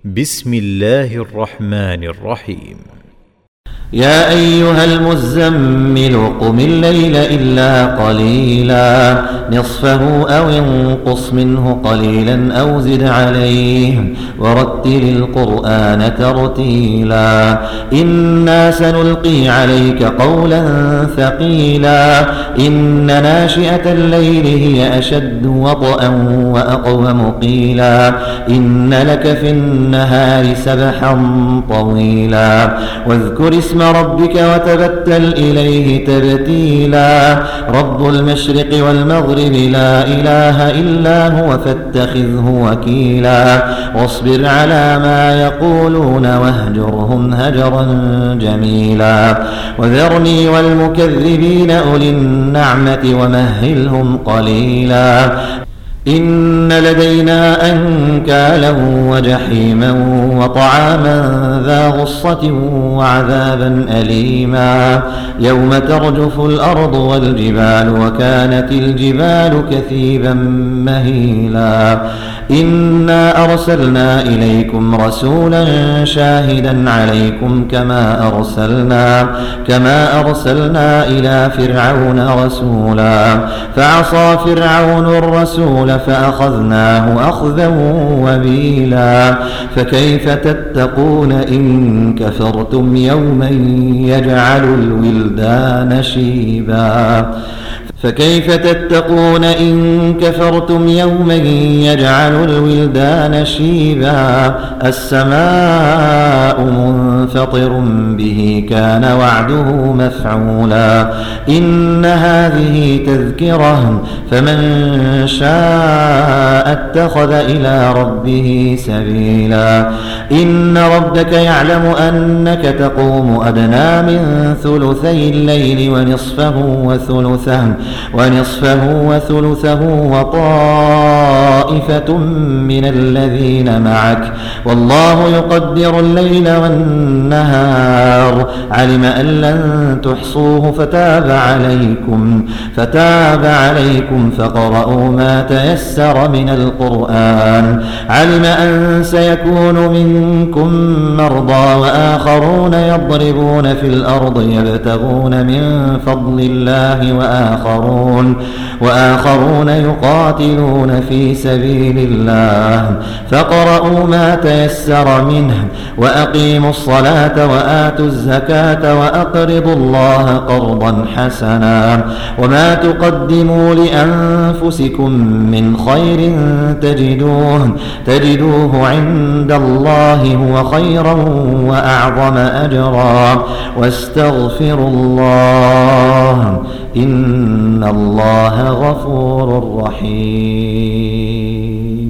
بسم الله الرحمن الرحيم. يا أيها المزمل قم الليل إلا قليلا نصفه أو انقص منه قليلا أو زد عليه ورتل القرآن ترتيلا إنا سنلقي عليك قولا ثقيلا إن ناشئة الليل هي أشد وطئا وأقوم قيلا إن لك في النهار سبحا طويلا واذكر اسم ربك وتبتل إليه تبتيلا رب المشرق والمغرب لا إله إلا هو فاتخذه وكيلا واصبر على ما يقولون واهجرهم هجرا جميلا وذرني والمكذبين أولي النعمة ومهلهم قليلا إن لدينا أنكالا وجحيما وطعاما ذا غصة وعذابا أليما يوم ترجف الأرض والجبال وكانت الجبال كثيبا مهيلا إنا أرسلنا إليكم رسولا شاهدا عليكم كما أرسلنا إلى فرعون رسولا فعصى فرعون الرسول فأخذناه أخذا وبيلا فكيف تتقون إن كفرتم يوما يجعل الولدان شيبا فكيف تتقون إن كفرتم يوما يجعل الولدان شيبا السماء منفطر به كان وعده مفعولا إن هذه تذكرة فمن شاء اتخذ إلى ربه سبيلا إن ربك يعلم أنك تقوم أدنى من ثلثي الليل ونصفه وثلثه وطائفة من الذين معك والله يقدر الليل والنهار علم أن لن تحصوه فتاب عليكم فاقرؤوا ما تيسر من القرآن علم أن سيكون منكم مرضى وآخرون يضربون في الأرض يبتغون من فضل الله وآخرون يقاتلون في سبيل الله فاقرؤوا ما تيسر منه وأقيموا الصلاة وآتوا الزكاة وأقرضوا الله قرضا حسنا وما تقدموا لأنفسكم من خير تجدوه عند الله هو خيرا وأعظم أجرا واستغفروا الله إن الله غفور رحيم.